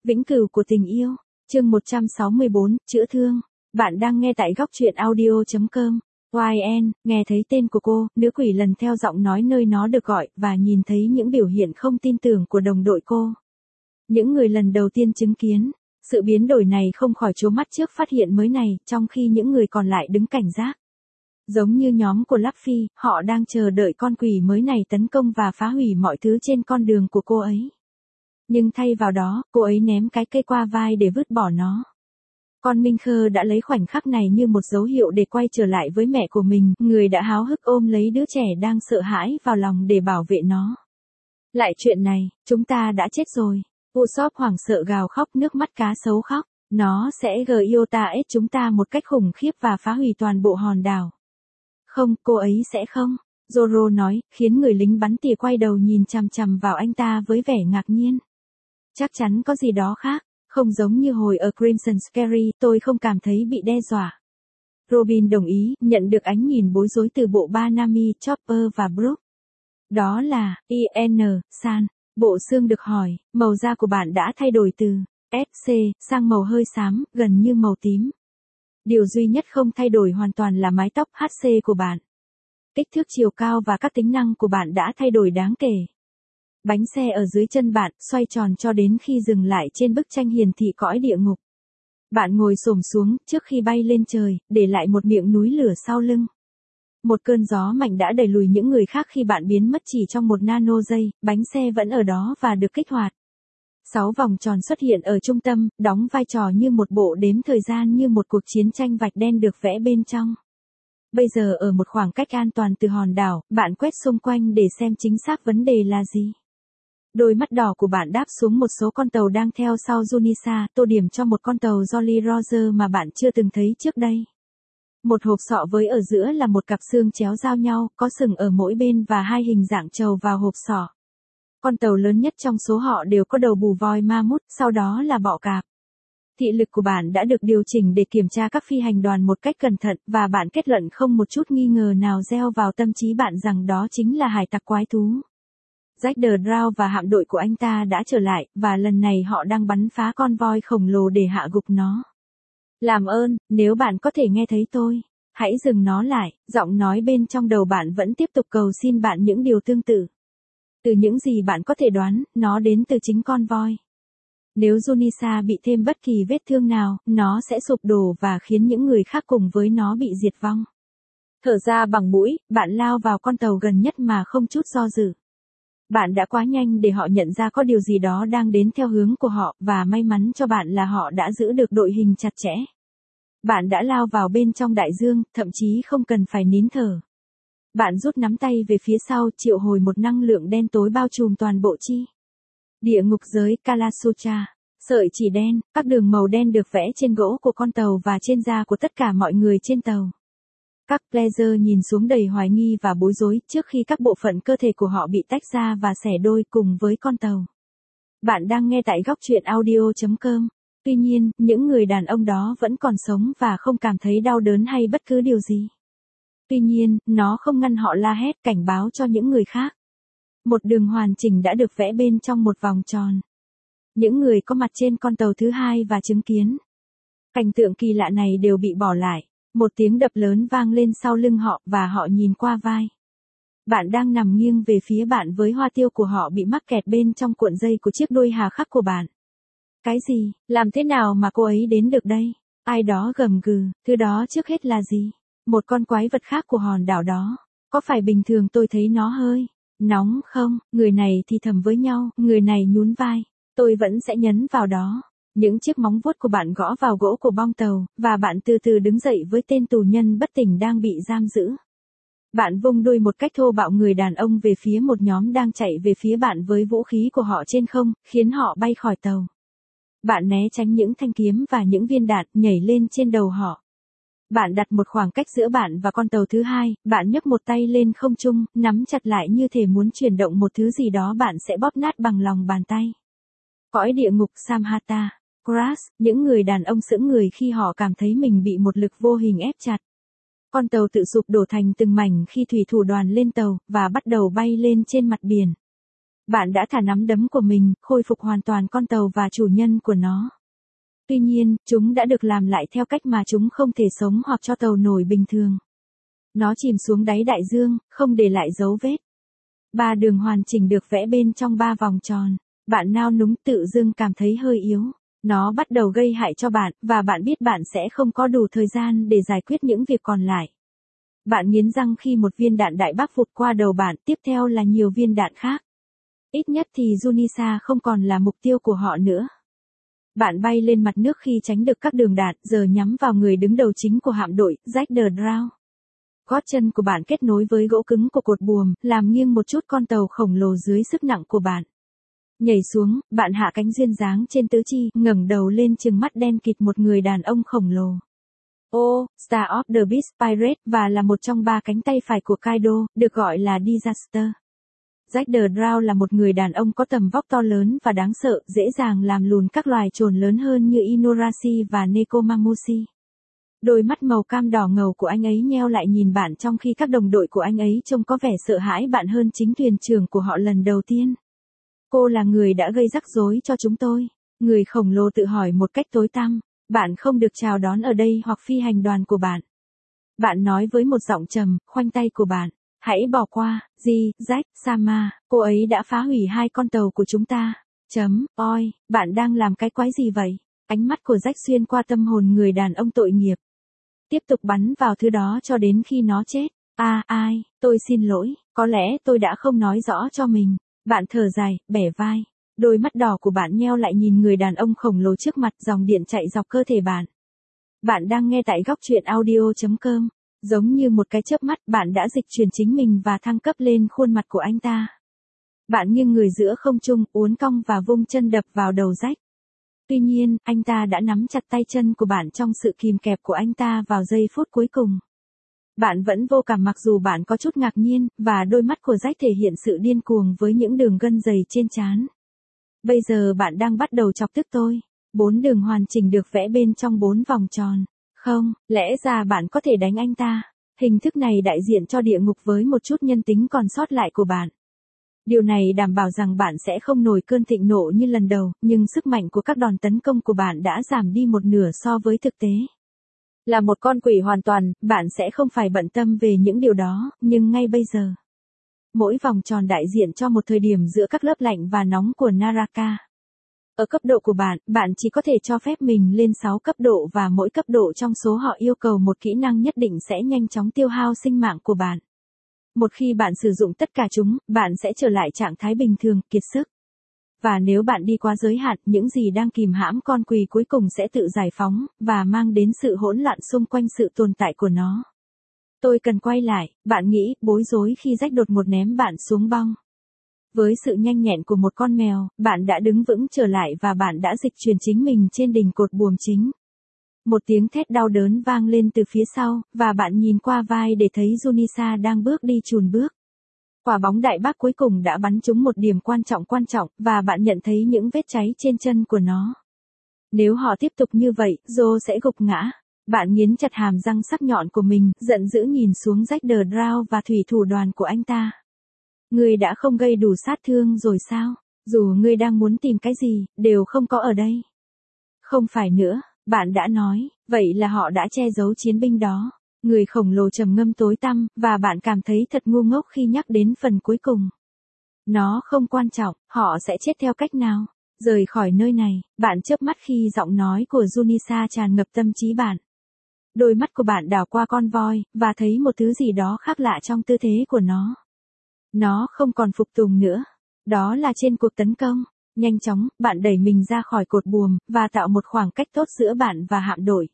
Vĩnh cửu của tình yêu, chương 164, chữa thương. Bạn đang nghe tại góc truyện audio.com. YN, nghe thấy tên của cô, nữ quỷ lần theo giọng nói nơi nó được gọi, và nhìn thấy những biểu hiện không tin tưởng của đồng đội cô. Những người lần đầu tiên chứng kiến, sự biến đổi này không khỏi trố mắt trước phát hiện mới này, trong khi những người còn lại đứng cảnh giác. Giống như nhóm của Luffy, họ đang chờ đợi con quỷ mới này tấn công và phá hủy mọi thứ trên con đường của cô ấy. Nhưng thay vào đó, cô ấy ném cái cây qua vai để vứt bỏ nó. Con Minh Khơ đã lấy khoảnh khắc này như một dấu hiệu để quay trở lại với mẹ của mình, người đã háo hức ôm lấy đứa trẻ đang sợ hãi vào lòng để bảo vệ nó. Lại chuyện này, chúng ta đã chết rồi. Usopp hoảng sợ gào khóc, nước mắt cá sấu khóc. Nó sẽ Gyota chúng ta một cách khủng khiếp và phá hủy toàn bộ hòn đảo. Không, cô ấy sẽ không. Zoro nói, khiến người lính bắn tỉa quay đầu nhìn chằm chằm vào anh ta với vẻ ngạc nhiên. Chắc chắn có gì đó khác, không giống như hồi ở Crimson Scary, tôi không cảm thấy bị đe dọa. Robin đồng ý, nhận được ánh nhìn bối rối từ bộ ba Nami, Chopper và Brook. Đó là, San. Bộ xương được hỏi, màu da của bạn đã thay đổi từ SC sang màu hơi xám, gần như màu tím. Điều duy nhất không thay đổi hoàn toàn là mái tóc HC của bạn. Kích thước chiều cao và các tính năng của bạn đã thay đổi đáng kể. Bánh xe ở dưới chân bạn xoay tròn cho đến khi dừng lại trên bức tranh hiển thị cõi địa ngục. Bạn ngồi xổm xuống trước khi bay lên trời, để lại một miệng núi lửa sau lưng. Một cơn gió mạnh đã đẩy lùi những người khác khi bạn biến mất chỉ trong một nano giây, bánh xe vẫn ở đó và được kích hoạt. 6 vòng tròn xuất hiện ở trung tâm, đóng vai trò như một bộ đếm thời gian như một cuộc chiến tranh vạch đen được vẽ bên trong. Bây giờ ở một khoảng cách an toàn từ hòn đảo, bạn quét xung quanh để xem chính xác vấn đề là gì. Đôi mắt đỏ của bạn đáp xuống một số con tàu đang theo sau Junisa, tô điểm cho một con tàu Jolly Roger mà bạn chưa từng thấy trước đây. Một hộp sọ với ở giữa là một cặp xương chéo giao nhau, có sừng ở mỗi bên và hai hình dạng trầu vào hộp sọ. Con tàu lớn nhất trong số họ đều có đầu bù voi ma mút, sau đó là bọ cạp. Thị lực của bạn đã được điều chỉnh để kiểm tra các phi hành đoàn một cách cẩn thận, và bạn kết luận không một chút nghi ngờ nào gieo vào tâm trí bạn rằng đó chính là hải tặc quái thú. Jack the Drow và hạm đội của anh ta đã trở lại, và lần này họ đang bắn phá con voi khổng lồ để hạ gục nó. Làm ơn, nếu bạn có thể nghe thấy tôi, hãy dừng nó lại, giọng nói bên trong đầu bạn vẫn tiếp tục cầu xin bạn những điều tương tự. Từ những gì bạn có thể đoán, nó đến từ chính con voi. Nếu Junisa bị thêm bất kỳ vết thương nào, nó sẽ sụp đổ và khiến những người khác cùng với nó bị diệt vong. Thở ra bằng mũi, bạn lao vào con tàu gần nhất mà không chút do dự. Bạn đã quá nhanh để họ nhận ra có điều gì đó đang đến theo hướng của họ, và may mắn cho bạn là họ đã giữ được đội hình chặt chẽ. Bạn đã lao vào bên trong đại dương, thậm chí không cần phải nín thở. Bạn rút nắm tay về phía sau, triệu hồi một năng lượng đen tối bao trùm toàn bộ chi. Địa ngục giới Kalasutra. Sợi chỉ đen, các đường màu đen được vẽ trên gỗ của con tàu và trên da của tất cả mọi người trên tàu. Các player nhìn xuống đầy hoài nghi và bối rối trước khi các bộ phận cơ thể của họ bị tách ra và xẻ đôi cùng với con tàu. Bạn đang nghe tại góc truyện audio.com. Tuy nhiên, những người đàn ông đó vẫn còn sống và không cảm thấy đau đớn hay bất cứ điều gì. Tuy nhiên, nó không ngăn họ la hét cảnh báo cho những người khác. Một đường hoàn chỉnh đã được vẽ bên trong một vòng tròn. Những người có mặt trên con tàu thứ hai và chứng kiến cảnh tượng kỳ lạ này đều bị bỏ lại. Một tiếng đập lớn vang lên sau lưng họ và họ nhìn qua vai. Bạn đang nằm nghiêng về phía bạn với hoa tiêu của họ bị mắc kẹt bên trong cuộn dây của chiếc đuôi hà khắc của bạn. Cái gì? Làm thế nào mà cô ấy đến được đây? Ai đó gầm gừ, thứ đó trước hết là gì? Một con quái vật khác của hòn đảo đó. Có phải bình thường tôi thấy nó hơi nóng không? Người này thì thầm với nhau, người này nhún vai. Tôi vẫn sẽ nhấn vào đó. Những chiếc móng vuốt của bạn gõ vào gỗ của bong tàu, và bạn từ từ đứng dậy với tên tù nhân bất tỉnh đang bị giam giữ. Bạn vung đuôi một cách thô bạo người đàn ông về phía một nhóm đang chạy về phía bạn với vũ khí của họ trên không, khiến họ bay khỏi tàu. Bạn né tránh những thanh kiếm và những viên đạn nhảy lên trên đầu họ. Bạn đặt một khoảng cách giữa bạn và con tàu thứ hai, bạn nhấc một tay lên không trung, nắm chặt lại như thể muốn chuyển động một thứ gì đó bạn sẽ bóp nát bằng lòng bàn tay. Cõi địa ngục Samhata. Crash, những người đàn ông sững người khi họ cảm thấy mình bị một lực vô hình ép chặt. Con tàu tự sụp đổ thành từng mảnh khi thủy thủ đoàn lên tàu, và bắt đầu bay lên trên mặt biển. Bạn đã thả nắm đấm của mình, khôi phục hoàn toàn con tàu và chủ nhân của nó. Tuy nhiên, chúng đã được làm lại theo cách mà chúng không thể sống hoặc cho tàu nổi bình thường. Nó chìm xuống đáy đại dương, không để lại dấu vết. 3 đường hoàn chỉnh được vẽ bên trong 3 vòng tròn. Bạn nao núng tự dưng cảm thấy hơi yếu. Nó bắt đầu gây hại cho bạn, và bạn biết bạn sẽ không có đủ thời gian để giải quyết những việc còn lại. Bạn nghiến răng khi một viên đạn đại bác vụt qua đầu bạn, tiếp theo là nhiều viên đạn khác. Ít nhất thì Junisa không còn là mục tiêu của họ nữa. Bạn bay lên mặt nước khi tránh được các đường đạn, giờ nhắm vào người đứng đầu chính của hạm đội, Jack the Drow. Gót chân của bạn kết nối với gỗ cứng của cột buồm, làm nghiêng một chút con tàu khổng lồ dưới sức nặng của bạn. Nhảy xuống, bạn hạ cánh duyên dáng trên tứ chi, ngẩng đầu lên trừng mắt đen kịt một người đàn ông khổng lồ. Star of the Beast Pirate, và là một trong 3 cánh tay phải của Kaido, được gọi là Disaster. Jack the Drow là một người đàn ông có tầm vóc to lớn và đáng sợ, dễ dàng làm lùn các loài trồn lớn hơn như Inuarashi và Nekomamushi. Đôi mắt màu cam đỏ ngầu của anh ấy nheo lại nhìn bạn trong khi các đồng đội của anh ấy trông có vẻ sợ hãi bạn hơn chính thuyền trưởng của họ lần đầu tiên. Cô là người đã gây rắc rối cho chúng tôi. Người khổng lồ tự hỏi một cách tối tăm. Bạn không được chào đón ở đây hoặc phi hành đoàn của bạn. Bạn nói với một giọng trầm, khoanh tay của bạn. Hãy bỏ qua, Jack, Sama, cô ấy đã phá hủy 2 con tàu của chúng ta. Oi, bạn đang làm cái quái gì vậy? Ánh mắt của Jack xuyên qua tâm hồn người đàn ông tội nghiệp. Tiếp tục bắn vào thứ đó cho đến khi nó chết. Ai, tôi xin lỗi, có lẽ tôi đã không nói rõ cho mình. Bạn thở dài, bẻ vai. Đôi mắt đỏ của bạn nheo lại nhìn người đàn ông khổng lồ trước mặt, dòng điện chạy dọc cơ thể bạn. Bạn đang nghe tại góc truyện audio.com. Giống như một cái chớp mắt, bạn đã dịch chuyển chính mình và thăng cấp lên khuôn mặt của anh ta. Bạn nghiêng người giữa không trung, uốn cong và vung chân đập vào đầu Jack. Tuy nhiên, anh ta đã nắm chặt tay chân của bạn trong sự kìm kẹp của anh ta vào giây phút cuối cùng. Bạn vẫn vô cảm mặc dù bạn có chút ngạc nhiên, và đôi mắt của Jack thể hiện sự điên cuồng với những đường gân dày trên trán. Bây giờ bạn đang bắt đầu chọc tức tôi. 4 đường hoàn chỉnh được vẽ bên trong 4 vòng tròn. Không, lẽ ra bạn có thể đánh anh ta. Hình thức này đại diện cho địa ngục với một chút nhân tính còn sót lại của bạn. Điều này đảm bảo rằng bạn sẽ không nổi cơn thịnh nộ như lần đầu, nhưng sức mạnh của các đòn tấn công của bạn đã giảm đi một nửa so với thực tế. Là một con quỷ hoàn toàn, bạn sẽ không phải bận tâm về những điều đó, nhưng ngay bây giờ. Mỗi vòng tròn đại diện cho một thời điểm giữa các lớp lạnh và nóng của Naraka. Ở cấp độ của bạn, bạn chỉ có thể cho phép mình lên 6 cấp độ và mỗi cấp độ trong số họ yêu cầu một kỹ năng nhất định sẽ nhanh chóng tiêu hao sinh mạng của bạn. Một khi bạn sử dụng tất cả chúng, bạn sẽ trở lại trạng thái bình thường, kiệt sức. Và nếu bạn đi qua giới hạn, những gì đang kìm hãm con quỷ cuối cùng sẽ tự giải phóng, và mang đến sự hỗn loạn xung quanh sự tồn tại của nó. Tôi cần quay lại, bạn nghĩ, bối rối khi Jack đột ngột ném bạn xuống băng. Với sự nhanh nhẹn của một con mèo, bạn đã đứng vững trở lại và bạn đã dịch chuyển chính mình trên đỉnh cột buồm chính. Một tiếng thét đau đớn vang lên từ phía sau, và bạn nhìn qua vai để thấy Junisa đang bước đi chùn bước. Quả bóng đại bác cuối cùng đã bắn trúng một điểm quan trọng, và bạn nhận thấy những vết cháy trên chân của nó. Nếu họ tiếp tục như vậy, Joe sẽ gục ngã. Bạn nghiến chặt hàm răng sắc nhọn của mình, giận dữ nhìn xuống Jack the Drow và thủy thủ đoàn của anh ta. Ngươi đã không gây đủ sát thương rồi sao? Dù ngươi đang muốn tìm cái gì, đều không có ở đây. Không phải nữa, bạn đã nói, vậy là họ đã che giấu chiến binh đó. Người khổng lồ trầm ngâm tối tăm, và bạn cảm thấy thật ngu ngốc khi nhắc đến phần cuối cùng. Nó không quan trọng, họ sẽ chết theo cách nào. Rời khỏi nơi này, bạn chớp mắt khi giọng nói của Junisa tràn ngập tâm trí bạn. Đôi mắt của bạn đảo qua con voi, và thấy một thứ gì đó khác lạ trong tư thế của nó. Nó không còn phục tùng nữa. Đó là trên cuộc tấn công. Nhanh chóng, bạn đẩy mình ra khỏi cột buồm, và tạo một khoảng cách tốt giữa bạn và hạm đội.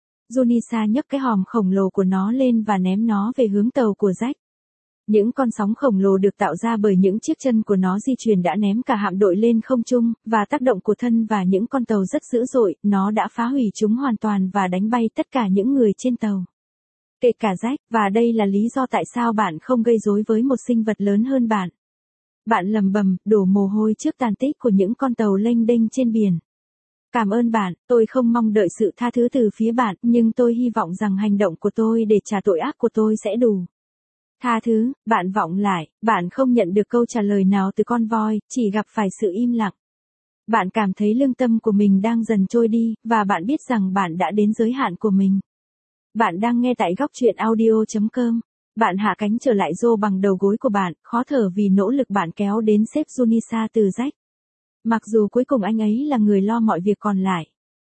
Junisa nhấc cái hòm khổng lồ của nó lên và ném nó về hướng tàu của Jack. Những con sóng khổng lồ được tạo ra bởi những chiếc chân của nó di chuyển đã ném cả hạm đội lên không trung, và tác động của thân và những con tàu rất dữ dội, nó đã phá hủy chúng hoàn toàn và đánh bay tất cả những người trên tàu. Kể cả Jack, và đây là lý do tại sao bạn không gây rối với một sinh vật lớn hơn bạn. Bạn lầm bầm, đổ mồ hôi trước tàn tích của những con tàu lênh đênh trên biển. Cảm ơn bạn, tôi không mong đợi sự tha thứ từ phía bạn, nhưng tôi hy vọng rằng hành động của tôi để trả tội ác của tôi sẽ đủ. Tha thứ, bạn vọng lại, bạn không nhận được câu trả lời nào từ con voi, chỉ gặp phải sự im lặng. Bạn cảm thấy lương tâm của mình đang dần trôi đi, và bạn biết rằng bạn đã đến giới hạn của mình. Bạn đang nghe tại góc chuyện audio.com. Bạn hạ cánh trở lại Joe bằng đầu gối của bạn, khó thở vì nỗ lực bạn kéo đến sếp Junisa từ rách. Mặc dù cuối cùng anh ấy là người lo mọi việc còn lại.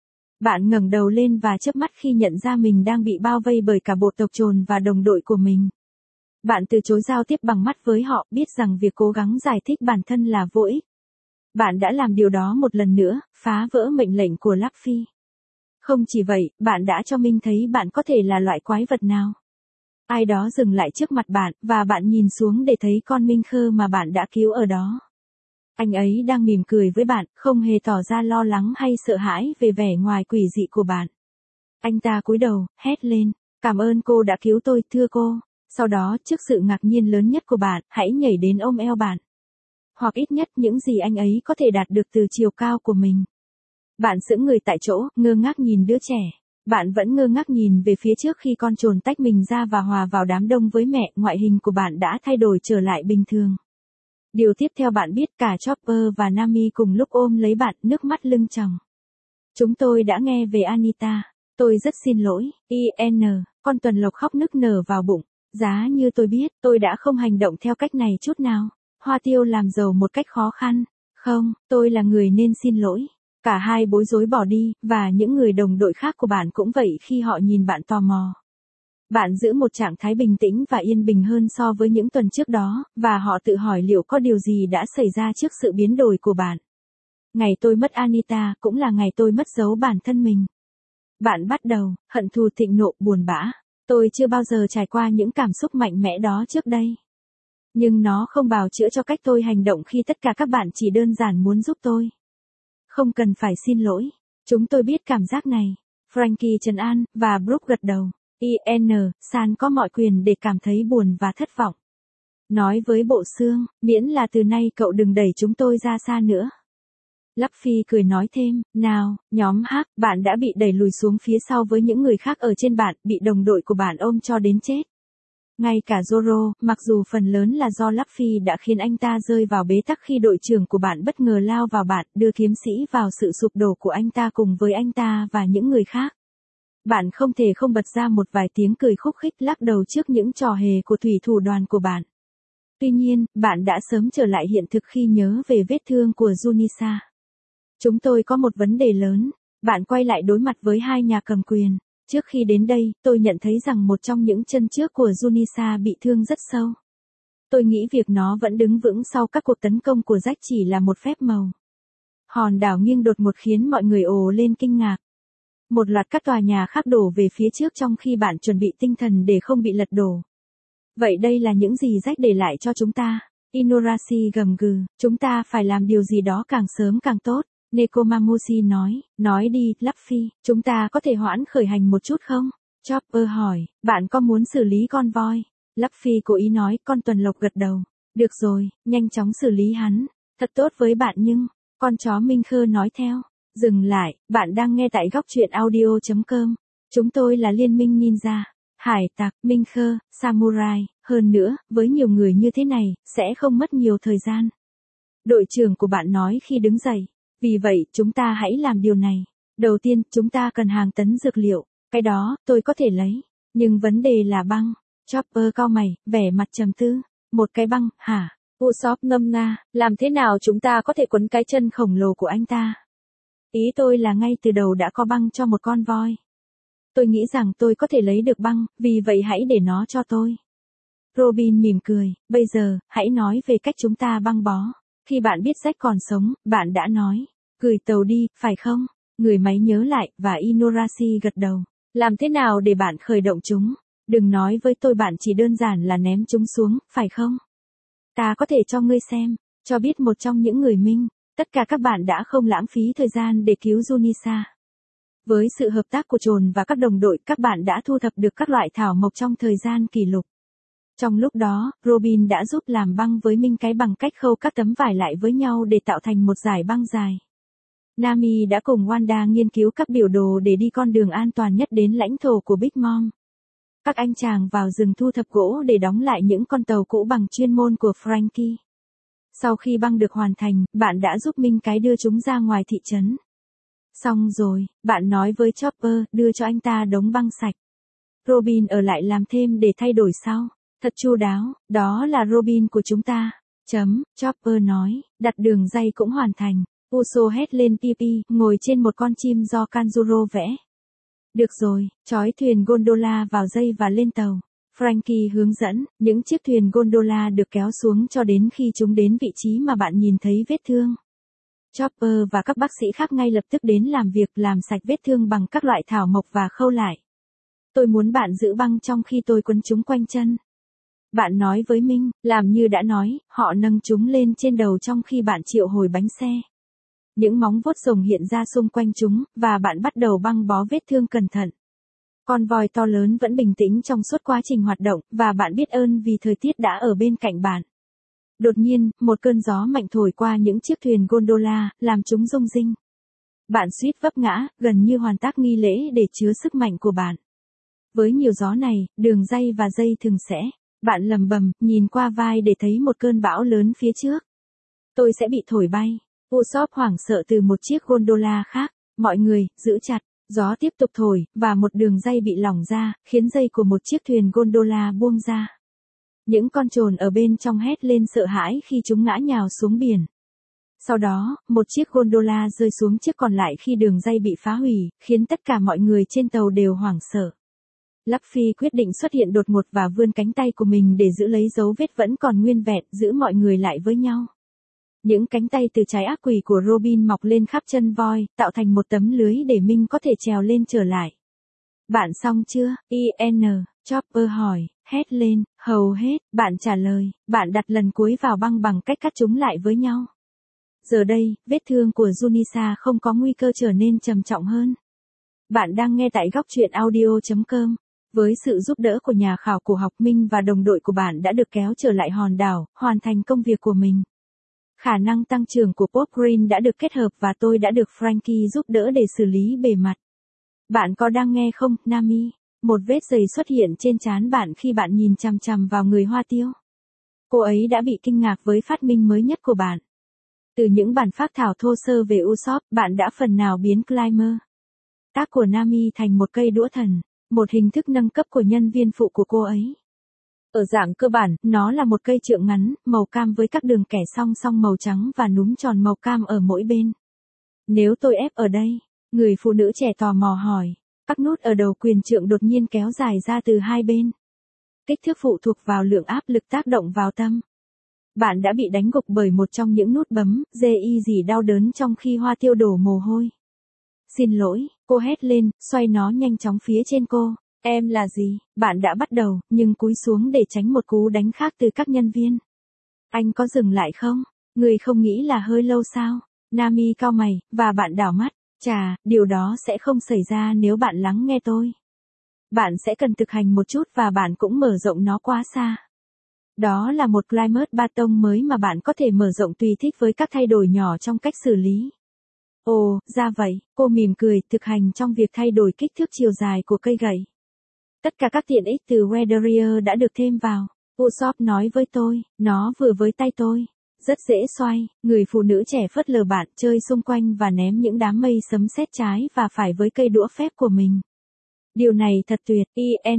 Bạn ngẩng đầu lên và chớp mắt khi nhận ra mình đang bị bao vây bởi cả bộ tộc trồn và đồng đội của mình. Bạn từ chối giao tiếp bằng mắt với họ, biết rằng việc cố gắng giải thích bản thân là vô ích. Bạn đã làm điều đó một lần nữa, phá vỡ mệnh lệnh của Luffy. Không chỉ vậy, bạn đã cho Minh thấy bạn có thể là loại quái vật nào. Ai đó dừng lại trước mặt bạn, và bạn nhìn xuống để thấy con Minh Khơ mà bạn đã cứu ở đó. Anh ấy đang mỉm cười với bạn, không hề tỏ ra lo lắng hay sợ hãi về vẻ ngoài quỷ dị của bạn. Anh ta cúi đầu, hét lên, cảm ơn cô đã cứu tôi, thưa cô. Sau đó, trước sự ngạc nhiên lớn nhất của bạn, hãy nhảy đến ôm eo bạn. Hoặc ít nhất những gì anh ấy có thể đạt được từ chiều cao của mình. Bạn sững người tại chỗ, ngơ ngác nhìn đứa trẻ. Bạn vẫn ngơ ngác nhìn về phía trước khi con trồn tách mình ra và hòa vào đám đông với mẹ, ngoại hình của bạn đã thay đổi trở lại bình thường. Điều tiếp theo bạn biết cả Chopper và Nami cùng lúc ôm lấy bạn, nước mắt lưng tròng. Chúng tôi đã nghe về Anita. Tôi rất xin lỗi, IN, con tuần lộc khóc nức nở vào bụng. Giá như tôi biết, tôi đã không hành động theo cách này chút nào. Hoa tiêu làm giàu một cách khó khăn. Không, tôi là người nên xin lỗi. Cả hai bối rối bỏ đi, và những người đồng đội khác của bạn cũng vậy khi họ nhìn bạn tò mò. Bạn giữ một trạng thái bình tĩnh và yên bình hơn so với những tuần trước đó, và họ tự hỏi liệu có điều gì đã xảy ra trước sự biến đổi của bạn. Ngày tôi mất Anita cũng là ngày tôi mất dấu bản thân mình. Bạn bắt đầu, hận thù thịnh nộ buồn bã. Tôi chưa bao giờ trải qua những cảm xúc mạnh mẽ đó trước đây. Nhưng nó không bào chữa cho cách tôi hành động khi tất cả các bạn chỉ đơn giản muốn giúp tôi. Không cần phải xin lỗi. Chúng tôi biết cảm giác này. Frankie trấn an, và Brooke gật đầu. IN, San có mọi quyền để cảm thấy buồn và thất vọng. Nói với bộ xương, miễn là từ nay cậu đừng đẩy chúng tôi ra xa nữa. Luffy cười nói thêm, nào, nhóm H, bạn đã bị đẩy lùi xuống phía sau với những người khác ở trên bạn, bị đồng đội của bạn ôm cho đến chết. Ngay cả Zoro, mặc dù phần lớn là do Luffy đã khiến anh ta rơi vào bế tắc khi đội trưởng của bạn bất ngờ lao vào bạn, đưa kiếm sĩ vào sự sụp đổ của anh ta cùng với anh ta và những người khác. Bạn không thể không bật ra một vài tiếng cười khúc khích lắc đầu trước những trò hề của thủy thủ đoàn của bạn. Tuy nhiên, bạn đã sớm trở lại hiện thực khi nhớ về vết thương của Junisa. Chúng tôi có một vấn đề lớn. Bạn quay lại đối mặt với hai nhà cầm quyền. Trước khi đến đây, tôi nhận thấy rằng một trong những chân trước của Junisa bị thương rất sâu. Tôi nghĩ việc nó vẫn đứng vững sau các cuộc tấn công của Jack chỉ là một phép màu. Hòn đảo nghiêng đột ngột khiến mọi người ồ lên kinh ngạc. Một loạt các tòa nhà khác đổ về phía trước trong khi bạn chuẩn bị tinh thần để không bị lật đổ. Vậy đây là những gì Jack để lại cho chúng ta. Inuarashi gầm gừ, chúng ta phải làm điều gì đó càng sớm càng tốt. Nekomamushi nói đi, Luffy, chúng ta có thể hoãn khởi hành một chút không? Chopper hỏi, bạn có muốn xử lý con voi? Luffy cố ý nói, con tuần lộc gật đầu. Được rồi, nhanh chóng xử lý hắn. Thật tốt với bạn nhưng, con chó Minh Khơ nói theo. Dừng lại, bạn đang nghe tại góc chuyện audio.com. Chúng tôi là liên minh ninja, hải tặc, Minh Khơ, samurai, hơn nữa, với nhiều người như thế này, sẽ không mất nhiều thời gian. Đội trưởng của bạn nói khi đứng dậy. Vì vậy, chúng ta hãy làm điều này. Đầu tiên, chúng ta cần hàng tấn dược liệu. Cái đó, tôi có thể lấy. Nhưng vấn đề là băng. Chopper cau mày, vẻ mặt trầm tư. Một cái băng, hả? Usopp ngâm nga, làm thế nào chúng ta có thể quấn cái chân khổng lồ của anh ta? Ý tôi là ngay từ đầu đã có băng cho một con voi. Tôi nghĩ rằng tôi có thể lấy được băng, vì vậy hãy để nó cho tôi. Robin mỉm cười, bây giờ, hãy nói về cách chúng ta băng bó. Khi bạn biết Jack còn sống, bạn đã nói, gửi tàu đi, phải không? Người máy nhớ lại, và Inuarashi gật đầu. Làm thế nào để bạn khởi động chúng? Đừng nói với tôi bạn chỉ đơn giản là ném chúng xuống, phải không? Ta có thể cho ngươi xem, cho biết một trong những người minh. Tất cả các bạn đã không lãng phí thời gian để cứu Junisa. Với sự hợp tác của Trồn và các đồng đội, các bạn đã thu thập được các loại thảo mộc trong thời gian kỷ lục. Trong lúc đó, Robin đã giúp làm băng với Minh cái bằng cách khâu các tấm vải lại với nhau để tạo thành một dải băng dài. Nami đã cùng Wanda nghiên cứu các biểu đồ để đi con đường an toàn nhất đến lãnh thổ của Big Mom. Các anh chàng vào rừng thu thập gỗ để đóng lại những con tàu cũ bằng chuyên môn của Frankie. Sau khi băng được hoàn thành, bạn đã giúp Minh cái đưa chúng ra ngoài thị trấn. Xong rồi, bạn nói với Chopper, đưa cho anh ta đống băng sạch. Robin ở lại làm thêm để thay đổi sau. Thật chu đáo, đó là Robin của chúng ta. Chopper nói, đặt đường ray cũng hoàn thành. Uso hét lên Pipi, ngồi trên một con chim do Kanjuro vẽ. Được rồi, trói thuyền gondola vào dây và lên tàu. Frankie hướng dẫn, những chiếc thuyền gondola được kéo xuống cho đến khi chúng đến vị trí mà bạn nhìn thấy vết thương. Chopper và các bác sĩ khác ngay lập tức đến làm việc làm sạch vết thương bằng các loại thảo mộc và khâu lại. Tôi muốn bạn giữ băng trong khi tôi quấn chúng quanh chân. Bạn nói với Minh, làm như đã nói, họ nâng chúng lên trên đầu trong khi bạn triệu hồi bánh xe. Những móng vuốt rồng hiện ra xung quanh chúng, và bạn bắt đầu băng bó vết thương cẩn thận. Con voi to lớn vẫn bình tĩnh trong suốt quá trình hoạt động, và bạn biết ơn vì thời tiết đã ở bên cạnh bạn. Đột nhiên, một cơn gió mạnh thổi qua những chiếc thuyền gondola, làm chúng rung rinh. Bạn suýt vấp ngã, gần như hoàn tác nghi lễ để chứa sức mạnh của bạn. Với nhiều gió này, đường ray và dây thường sẽ. Bạn lầm bầm, nhìn qua vai để thấy một cơn bão lớn phía trước. Tôi sẽ bị thổi bay. Usopp hoảng sợ từ một chiếc gondola khác. Mọi người, giữ chặt. Gió tiếp tục thổi, và một đường ray bị lỏng ra, khiến dây của một chiếc thuyền gondola buông ra. Những con trồn ở bên trong hét lên sợ hãi khi chúng ngã nhào xuống biển. Sau đó, một chiếc gondola rơi xuống chiếc còn lại khi đường ray bị phá hủy, khiến tất cả mọi người trên tàu đều hoảng sợ. Luffy quyết định xuất hiện đột ngột và vươn cánh tay của mình để giữ lấy dấu vết vẫn còn nguyên vẹn, giữ mọi người lại với nhau. Những cánh tay từ trái ác quỷ của Robin mọc lên khắp chân voi, tạo thành một tấm lưới để Minh có thể trèo lên trở lại. Bạn xong chưa? Chopper hỏi, hét lên, hầu hết, bạn trả lời, bạn đặt lần cuối vào băng bằng cách cắt chúng lại với nhau. Giờ đây, vết thương của Junisa không có nguy cơ trở nên trầm trọng hơn. Bạn đang nghe tại góc truyện audio.com. Với sự giúp đỡ của nhà khảo cổ học Minh và đồng đội của bạn đã được kéo trở lại hòn đảo, hoàn thành công việc của mình. Khả năng tăng trưởng của Pop Green đã được kết hợp và tôi đã được Frankie giúp đỡ để xử lý bề mặt. Bạn có đang nghe không, Nami? Một vết dày xuất hiện trên trán bạn khi bạn nhìn chằm chằm vào người Hoa Tiêu. Cô ấy đã bị kinh ngạc với phát minh mới nhất của bạn. Từ những bản phác thảo thô sơ về Usopp, bạn đã phần nào biến Climber tác của Nami thành một cây đũa thần, một hình thức nâng cấp của nhân viên phụ của cô ấy. Ở dạng cơ bản, nó là một cây trượng ngắn, màu cam với các đường kẻ song song màu trắng và núm tròn màu cam ở mỗi bên. Nếu tôi ép ở đây, người phụ nữ trẻ tò mò hỏi, các nút ở đầu quyền trượng đột nhiên kéo dài ra từ hai bên. Kích thước phụ thuộc vào lượng áp lực tác động vào tâm. Bạn đã bị đánh gục bởi một trong những nút bấm, gì đau đớn trong khi Hoa Tiêu đổ mồ hôi. Xin lỗi, cô hét lên, xoay nó nhanh chóng phía trên cô. Em là gì? Bạn đã bắt đầu, nhưng cúi xuống để tránh một cú đánh khác từ các nhân viên. Anh có dừng lại không? Người không nghĩ là hơi lâu sao? Nami cau mày, và bạn đảo mắt. Chà, điều đó sẽ không xảy ra nếu bạn lắng nghe tôi. Bạn sẽ cần thực hành một chút và bạn cũng mở rộng nó quá xa. Đó là một Climate Baton mới mà bạn có thể mở rộng tùy thích với các thay đổi nhỏ trong cách xử lý. Ồ, ra vậy, cô mỉm cười, thực hành trong việc thay đổi kích thước chiều dài của cây gậy. Tất cả các tiện ích từ Weatherier đã được thêm vào. Usopp nói với tôi, nó vừa với tay tôi. Rất dễ xoay, người phụ nữ trẻ phớt lờ bạn chơi xung quanh và ném những đám mây sấm sét trái và phải với cây đũa phép của mình. Điều này thật tuyệt,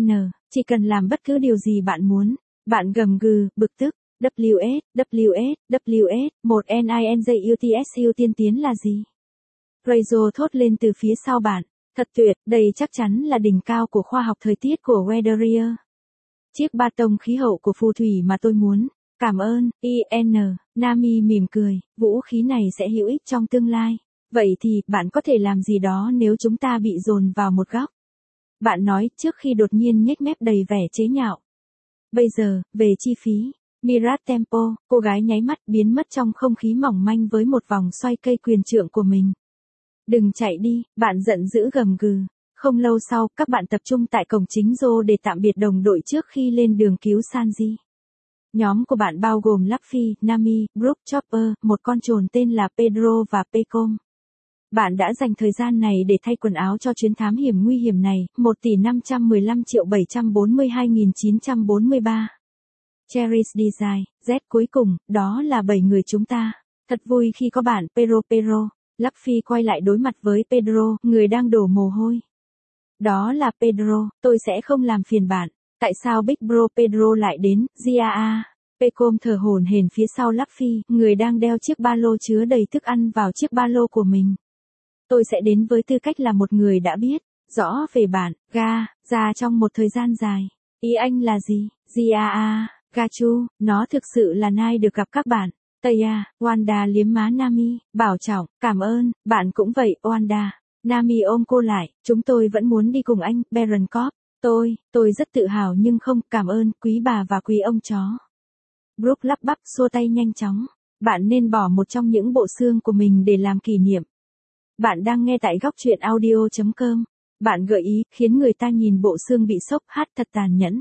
chỉ cần làm bất cứ điều gì bạn muốn. Bạn gầm gừ, bực tức, WS, một NINJUTSU tiên tiến là gì? Raizo thốt lên từ phía sau bạn. Thật tuyệt, đây chắc chắn là đỉnh cao của khoa học thời tiết của Weatherier. Chiếc ba tông khí hậu của phù thủy mà tôi muốn. Cảm ơn, Nami mỉm cười, vũ khí này sẽ hữu ích trong tương lai. Vậy thì, bạn có thể làm gì đó nếu chúng ta bị dồn vào một góc? Bạn nói trước khi đột nhiên nhếch mép đầy vẻ chế nhạo. Bây giờ, về chi phí. Mirat Tempo, cô gái nháy mắt biến mất trong không khí mỏng manh với một vòng xoay cây quyền trượng của mình. Đừng chạy đi, bạn giận dữ gầm gừ. Không lâu sau, các bạn tập trung tại cổng chính Zoro để tạm biệt đồng đội trước khi lên đường cứu Sanji. Nhóm của bạn bao gồm Luffy, Nami, Brook Chopper, một con trồn tên là Pedro và Pecom. Bạn đã dành thời gian này để thay quần áo cho chuyến thám hiểm nguy hiểm này, 1.515.742.943. Cherish Design, Z cuối cùng, đó là 7 người chúng ta. Thật vui khi có bạn, Pedro. Luffy quay lại đối mặt với Pedro, người đang đổ mồ hôi. Đó là Pedro, tôi sẽ không làm phiền bạn. Tại sao Big Bro Pedro lại đến, Gia? Pecom thở hổn hển phía sau Luffy, người đang đeo chiếc ba lô chứa đầy thức ăn vào chiếc ba lô của mình. Tôi sẽ đến với tư cách là một người đã biết rõ về bạn, ra trong một thời gian dài. Ý anh là gì, Gia? Gachu, nó thực sự là nai được gặp các bạn. Taya, Wanda liếm má Nami, bảo trọng, cảm ơn, bạn cũng vậy, Wanda. Nami ôm cô lại, chúng tôi vẫn muốn đi cùng anh, Baron Corp. Tôi rất tự hào nhưng không, cảm ơn, quý bà và quý ông chó. Brooke lắp bắp xua tay nhanh chóng. Bạn nên bỏ một trong những bộ xương của mình để làm kỷ niệm. Bạn đang nghe tại góc truyện audio.com. Bạn gợi ý, khiến người ta nhìn bộ xương bị sốc hát thật tàn nhẫn.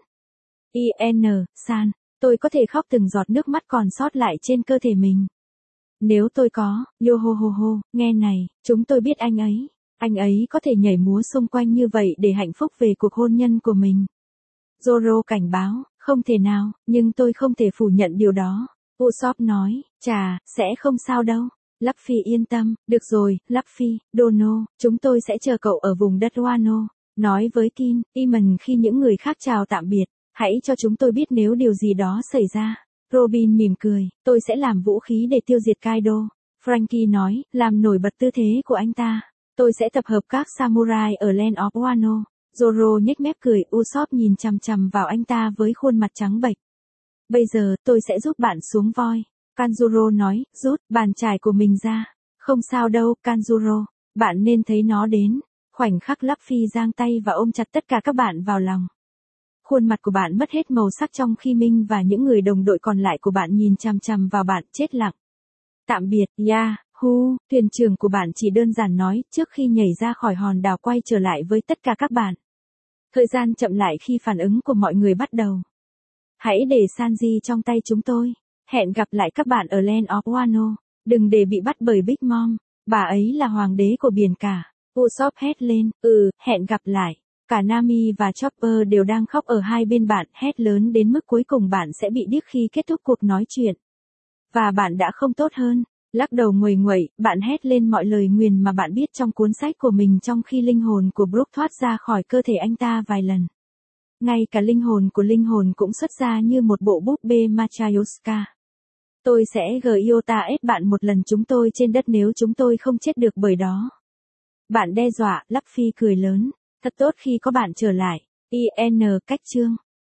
San, tôi có thể khóc từng giọt nước mắt còn sót lại trên cơ thể mình. Nếu tôi có, Yohohoho, nghe này, chúng tôi biết anh ấy có thể nhảy múa xung quanh như vậy để hạnh phúc về cuộc hôn nhân của mình. Zoro cảnh báo, không thể nào, nhưng tôi không thể phủ nhận điều đó. Usopp nói, sẽ không sao đâu. Luffy yên tâm, được rồi, Luffy, Dono, chúng tôi sẽ chờ cậu ở vùng đất Wano. Nói với Kin, Iman khi những người khác chào tạm biệt, hãy cho chúng tôi biết nếu điều gì đó xảy ra. Robin mỉm cười, tôi sẽ làm vũ khí để tiêu diệt Kaido. Frankie nói, làm nổi bật tư thế của anh ta. Tôi sẽ tập hợp các samurai ở Land of Wano. Zoro nhếch mép cười, Usopp nhìn chằm chằm vào anh ta với khuôn mặt trắng bệch. Bây giờ, tôi sẽ giúp bạn xuống voi. Kanjuro nói, rút bàn chải của mình ra. Không sao đâu, Kanjuro. Bạn nên thấy nó đến. Khoảnh khắc Luffy giang tay và ôm chặt tất cả các bạn vào lòng. Khuôn mặt của bạn mất hết màu sắc trong khi Minh và những người đồng đội còn lại của bạn nhìn chằm chằm vào bạn chết lặng. Tạm biệt, Yahoo, thuyền trưởng của bạn chỉ đơn giản nói trước khi nhảy ra khỏi hòn đảo quay trở lại với tất cả các bạn. Thời gian chậm lại khi phản ứng của mọi người bắt đầu. Hãy để Sanji trong tay chúng tôi. Hẹn gặp lại các bạn ở Land of Wano. Đừng để bị bắt bởi Big Mom. Bà ấy là hoàng đế của biển cả. Usopp hét lên, hẹn gặp lại. Cả Nami và Chopper đều đang khóc ở hai bên bạn, hét lớn đến mức cuối cùng bạn sẽ bị điếc khi kết thúc cuộc nói chuyện. Và bạn đã không tốt hơn. Lắc đầu nguầy nguậy, bạn hét lên mọi lời nguyền mà bạn biết trong cuốn sách của mình trong khi linh hồn của Brook thoát ra khỏi cơ thể anh ta vài lần. Ngay cả linh hồn cũng xuất ra như một bộ búp bê Matryoshka. Tôi sẽ Giota ép bạn một lần chúng tôi trên đất nếu chúng tôi không chết được bởi đó. Bạn đe dọa, Luffy cười lớn. Thật tốt khi có bạn trở lại. Cách chương.